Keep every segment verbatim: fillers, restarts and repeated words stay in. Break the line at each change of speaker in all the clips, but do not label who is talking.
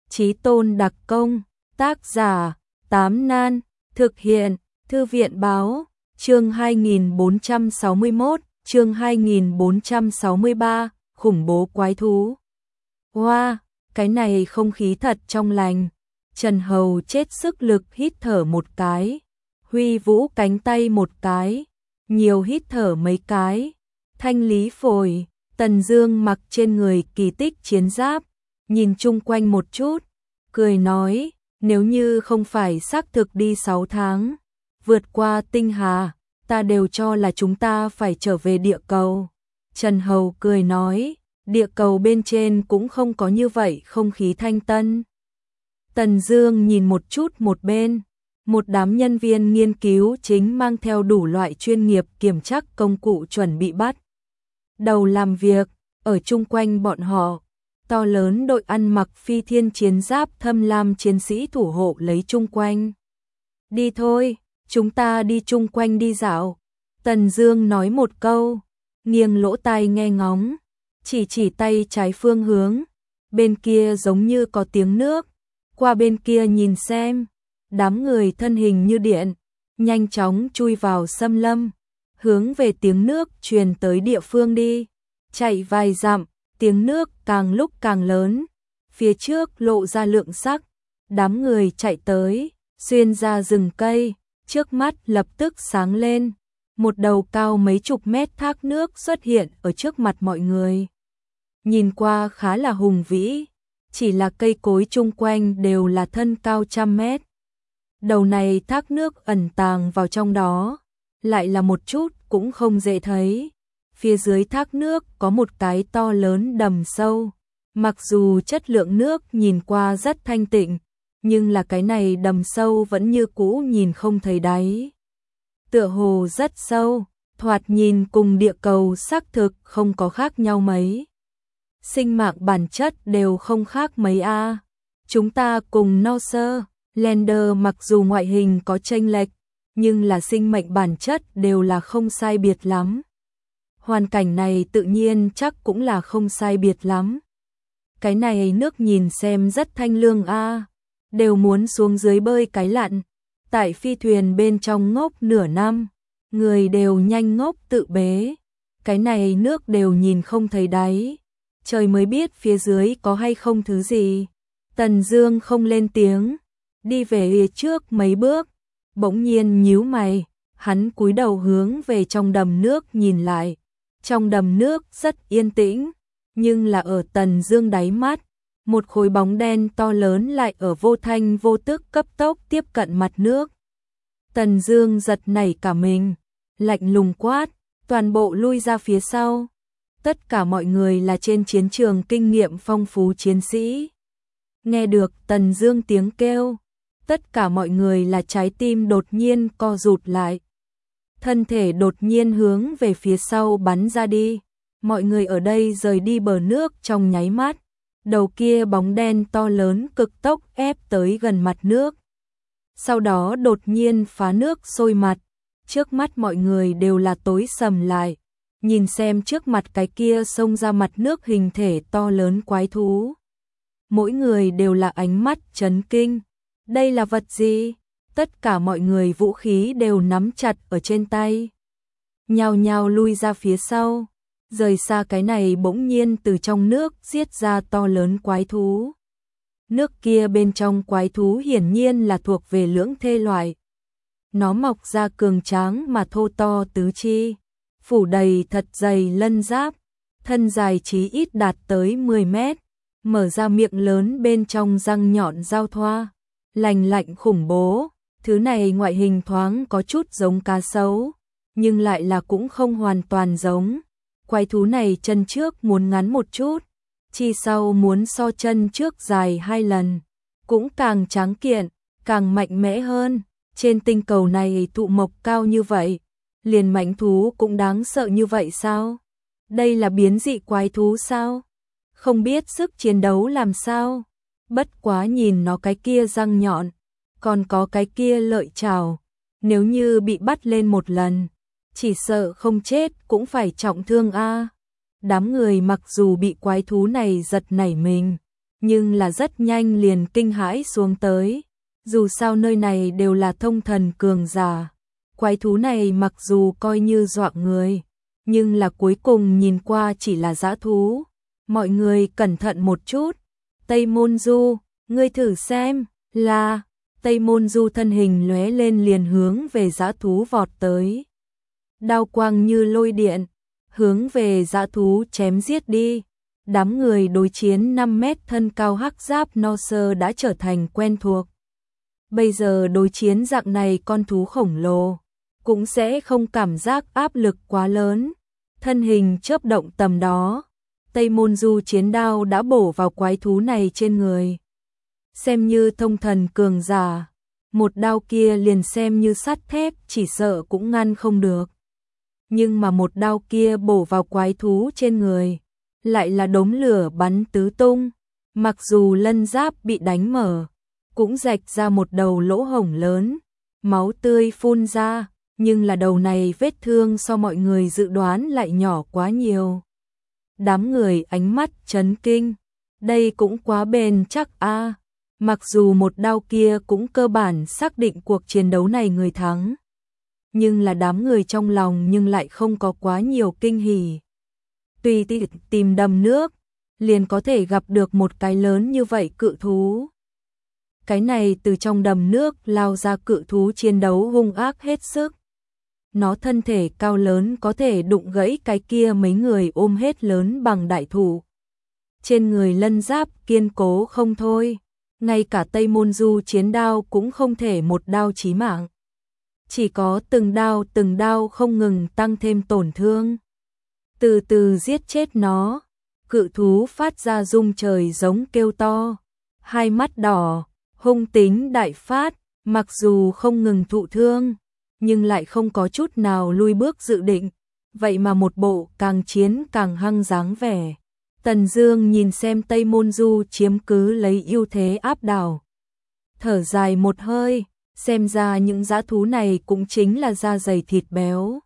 Chí tôn đặc công, tác giả, Tám Nan, thực hiện, Thư viện báo, chương hai nghìn bốn trăm sáu mươi mốt, chương hai nghìn bốn trăm sáu mươi ba, khủng bố quái thú. Wow, cái này không khí thật trong lành. Trần Hầu chết sức lực hít thở một cái, huy vũ cánh tay một cái, nhiều hít thở mấy cái, thanh lý phổi. Tần Dương mặc trên người kỳ tích chiến giáp, nhìn chung quanh một chút, cười nói, nếu như không phải xác thực đi sáu tháng, vượt qua tinh hà, ta đều cho là chúng ta phải trở về địa cầu. Trần Hầu cười nói, địa cầu bên trên cũng không có như vậy không khí thanh tân. Tần Dương nhìn một chút một bên, một đám nhân viên nghiên cứu chính mang theo đủ loại chuyên nghiệp kiểm tra công cụ chuẩn bị bắt đầu làm việc. Ở chung quanh bọn họ, to lớn đội ăn mặc phi thiên chiến giáp thâm lam chiến sĩ thủ hộ lấy chung quanh. Đi thôi, chúng ta đi chung quanh đi dạo. Tần Dương nói một câu, nghiêng lỗ tai nghe ngóng, chỉ chỉ tay trái phương hướng, bên kia giống như có tiếng nước, qua bên kia nhìn xem. Đám người thân hình như điện, nhanh chóng chui vào xâm lâm, hướng về tiếng nước truyền tới địa phương đi. Chạy vài dặm, tiếng nước càng lúc càng lớn, phía trước lộ ra lượng sắc, đám người chạy tới, xuyên ra rừng cây, trước mắt lập tức sáng lên, một đầu cao mấy chục mét thác nước xuất hiện ở trước mặt mọi người. Nhìn qua khá là hùng vĩ, chỉ là cây cối chung quanh đều là thân cao trăm mét. Đầu này thác nước ẩn tàng vào trong đó, lại là một chút cũng không dễ thấy. Phía dưới thác nước có một cái to lớn đầm sâu, mặc dù chất lượng nước nhìn qua rất thanh tịnh, nhưng là cái này đầm sâu vẫn như cũ nhìn không thấy đáy. Tựa hồ rất sâu, thoạt nhìn cùng địa cầu xác thực không có khác nhau mấy. Sinh mạng bản chất đều không khác mấy a. À. Chúng ta cùng Norse, Lander mặc dù ngoại hình có chênh lệch, nhưng là sinh mệnh bản chất đều là không sai biệt lắm. Hoàn cảnh này tự nhiên chắc cũng là không sai biệt lắm. Cái này nước nhìn xem rất thanh lương a, à, đều muốn xuống dưới bơi cái lặn. Tại phi thuyền bên trong ngốc nửa năm, người đều nhanh ngốc tự bế. Cái này nước đều nhìn không thấy đáy, trời mới biết phía dưới có hay không thứ gì. Tần Dương không lên tiếng, đi về phía trước mấy bước, bỗng nhiên nhíu mày, hắn cúi đầu hướng về trong đầm nước nhìn lại. Trong đầm nước rất yên tĩnh, nhưng là ở Tần Dương đáy mắt, một khối bóng đen to lớn lại ở vô thanh vô tức cấp tốc tiếp cận mặt nước. Tần Dương giật nảy cả mình, lạnh lùng quát, toàn bộ lui ra phía sau. Tất cả mọi người là trên chiến trường kinh nghiệm phong phú chiến sĩ. Nghe được Tần Dương tiếng kêu, tất cả mọi người là trái tim đột nhiên co rụt lại. Thân thể đột nhiên hướng về phía sau bắn ra đi. Mọi người ở đây rời đi bờ nước trong nháy mắt. Đầu kia bóng đen to lớn cực tốc ép tới gần mặt nước. Sau đó đột nhiên phá nước sôi mặt. Trước mắt mọi người đều là tối sầm lại. Nhìn xem trước mặt cái kia xông ra mặt nước hình thể to lớn quái thú. Mỗi người đều là ánh mắt chấn kinh. Đây là vật gì? Tất cả mọi người vũ khí đều nắm chặt ở trên tay, nhao nhao lui ra phía sau, rời xa cái này bỗng nhiên từ trong nước giết ra to lớn quái thú. Nước kia bên trong quái thú hiển nhiên là thuộc về lưỡng thê loại. Nó mọc ra cường tráng mà thô to tứ chi, phủ đầy thật dày lân giáp, thân dài chí ít đạt tới mười mét, mở ra miệng lớn bên trong răng nhọn giao thoa, lành lạnh khủng bố. Thứ này ngoại hình thoáng có chút giống cá sấu, nhưng lại là cũng không hoàn toàn giống. Quái thú này chân trước muốn ngắn một chút, chi sau muốn so chân trước dài hai lần, cũng càng tráng kiện, càng mạnh mẽ hơn. Trên tinh cầu này thụ mộc cao như vậy, liền mãnh thú cũng đáng sợ như vậy sao? Đây là biến dị quái thú sao? Không biết sức chiến đấu làm sao? Bất quá nhìn nó cái kia răng nhọn, còn có cái kia lợi chảo, nếu như bị bắt lên một lần, chỉ sợ không chết cũng phải trọng thương a. Đám người mặc dù bị quái thú này giật nảy mình, nhưng là rất nhanh liền kinh hãi xuống tới. Dù sao nơi này đều là thông thần cường giả. Quái thú này mặc dù coi như dọa người, nhưng là cuối cùng nhìn qua chỉ là dã thú. Mọi người cẩn thận một chút. Tây Môn Du, ngươi thử xem, là... Tây Môn Du thân hình lóe lên liền hướng về dã thú vọt tới. Đao quang như lôi điện, hướng về dã thú chém giết đi. Đám người đối chiến năm mét thân cao hắc giáp no sơ đã trở thành quen thuộc. Bây giờ đối chiến dạng này con thú khổng lồ, cũng sẽ không cảm giác áp lực quá lớn. Thân hình chớp động tầm đó, Tây Môn Du chiến đao đã bổ vào quái thú này trên người. Xem như thông thần cường giả, một đao kia liền xem như sắt thép chỉ sợ cũng ngăn không được. Nhưng mà một đao kia bổ vào quái thú trên người, lại là đốm lửa bắn tứ tung. Mặc dù lân giáp bị đánh mở, cũng rạch ra một đầu lỗ hổng lớn, máu tươi phun ra, nhưng là đầu này vết thương so mọi người dự đoán lại nhỏ quá nhiều. Đám người ánh mắt chấn kinh, đây cũng quá bền chắc a. Mặc dù một đao kia cũng cơ bản xác định cuộc chiến đấu này người thắng, nhưng là đám người trong lòng nhưng lại không có quá nhiều kinh hỉ. Tùy tìm đầm nước, liền có thể gặp được một cái lớn như vậy cự thú. Cái này từ trong đầm nước lao ra cự thú chiến đấu hung ác hết sức. Nó thân thể cao lớn có thể đụng gãy cái kia mấy người ôm hết lớn bằng đại thủ. Trên người lân giáp kiên cố không thôi, ngay cả Tây Môn Du chiến đao cũng không thể một đao chí mạng. Chỉ có từng đao từng đao không ngừng tăng thêm tổn thương. Từ từ giết chết nó, cự thú phát ra rung trời giống kêu to, hai mắt đỏ, hung tính đại phát, mặc dù không ngừng thụ thương, nhưng lại không có chút nào lui bước dự định, vậy mà một bộ càng chiến càng hăng dáng vẻ. Tần Dương nhìn xem Tây Môn Du chiếm cứ lấy ưu thế áp đảo, thở dài một hơi, xem ra những dã thú này cũng chính là da dày thịt béo,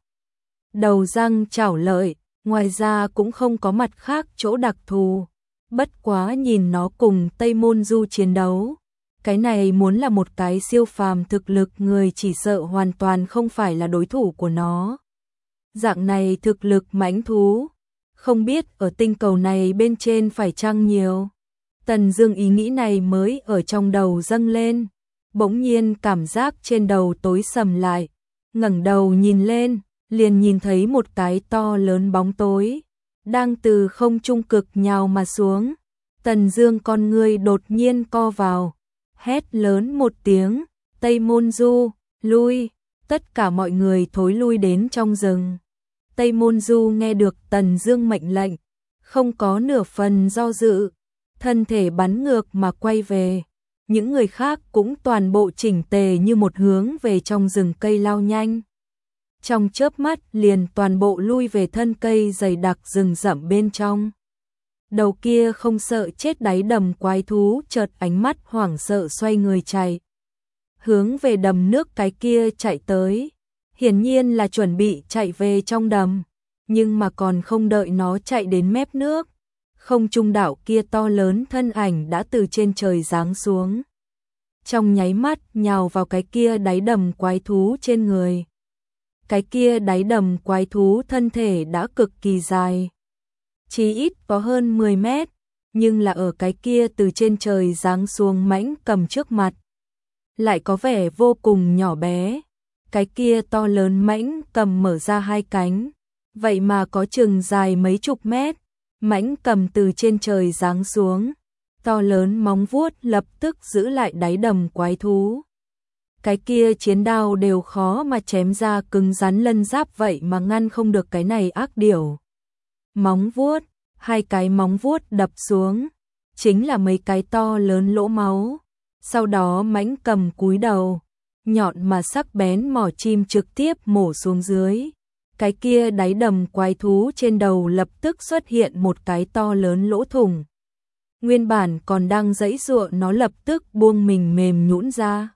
đầu răng chảo lợi, ngoài ra cũng không có mặt khác chỗ đặc thù. Bất quá nhìn nó cùng Tây Môn Du chiến đấu, cái này muốn là một cái siêu phàm thực lực người chỉ sợ hoàn toàn không phải là đối thủ của nó. Dạng này thực lực mãnh thú, không biết ở tinh cầu này bên trên phải chăng nhiều. Tần Dương ý nghĩ này mới ở trong đầu dâng lên, bỗng nhiên cảm giác trên đầu tối sầm lại, ngẩng đầu nhìn lên, liền nhìn thấy một cái to lớn bóng tối đang từ không trung cực nhào mà xuống. Tần Dương con ngươi đột nhiên co vào, hét lớn một tiếng, Tây Môn Du, lui, tất cả mọi người thối lui đến trong rừng. Tây Môn Du nghe được Tần Dương mệnh lệnh, không có nửa phần do dự, thân thể bắn ngược mà quay về. Những người khác cũng toàn bộ chỉnh tề như một hướng về trong rừng cây lao nhanh. Trong chớp mắt liền toàn bộ lui về thân cây dày đặc rừng rậm bên trong. Đầu kia không sợ chết đáy đầm quái thú chợt ánh mắt hoảng sợ xoay người chạy, hướng về đầm nước cái kia chạy tới. Hiển nhiên là chuẩn bị chạy về trong đầm, nhưng mà còn không đợi nó chạy đến mép nước, không trung đảo kia to lớn thân ảnh đã từ trên trời giáng xuống. Trong nháy mắt nhào vào cái kia đáy đầm quái thú trên người. Cái kia đáy đầm quái thú thân thể đã cực kỳ dài, chí ít có hơn mười mét, nhưng là ở cái kia từ trên trời giáng xuống mãnh cầm trước mặt, lại có vẻ vô cùng nhỏ bé. Cái kia to lớn mãnh cầm mở ra hai cánh, vậy mà có chừng dài mấy chục mét, mãnh cầm từ trên trời giáng xuống, to lớn móng vuốt lập tức giữ lại đáy đầm quái thú. Cái kia chiến đao đều khó mà chém ra cứng rắn lân giáp vậy mà ngăn không được cái này ác điểu. Móng vuốt, hai cái móng vuốt đập xuống, chính là mấy cái to lớn lỗ máu. Sau đó mãnh cầm cúi đầu, nhọn mà sắc bén mỏ chim trực tiếp mổ xuống dưới. Cái kia đáy đầm quái thú trên đầu lập tức xuất hiện một cái to lớn lỗ thủng. Nguyên bản còn đang giãy giụa nó lập tức buông mình mềm nhũn ra.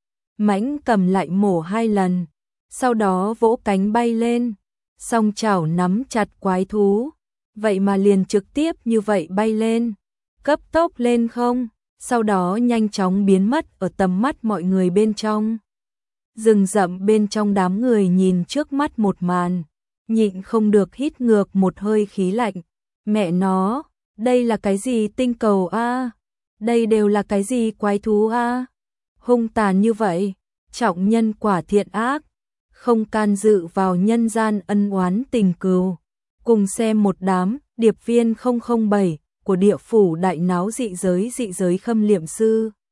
Mãnh cầm lại mổ hai lần, sau đó vỗ cánh bay lên, song chảo nắm chặt quái thú, vậy mà liền trực tiếp như vậy bay lên. cấp tốc lên không, sau đó nhanh chóng biến mất ở tầm mắt mọi người bên trong. Rừng rậm bên trong đám người nhìn trước mắt một màn, nhịn không được hít ngược một hơi khí lạnh. Mẹ nó, đây là cái gì tinh cầu a? Đây đều là cái gì quái thú a? Hung tàn như vậy, trọng nhân quả thiện ác, không can dự vào nhân gian ân oán tình cừu. Cùng xem một đám điệp viên không không bảy của địa phủ đại náo dị giới dị giới khâm liệm sư.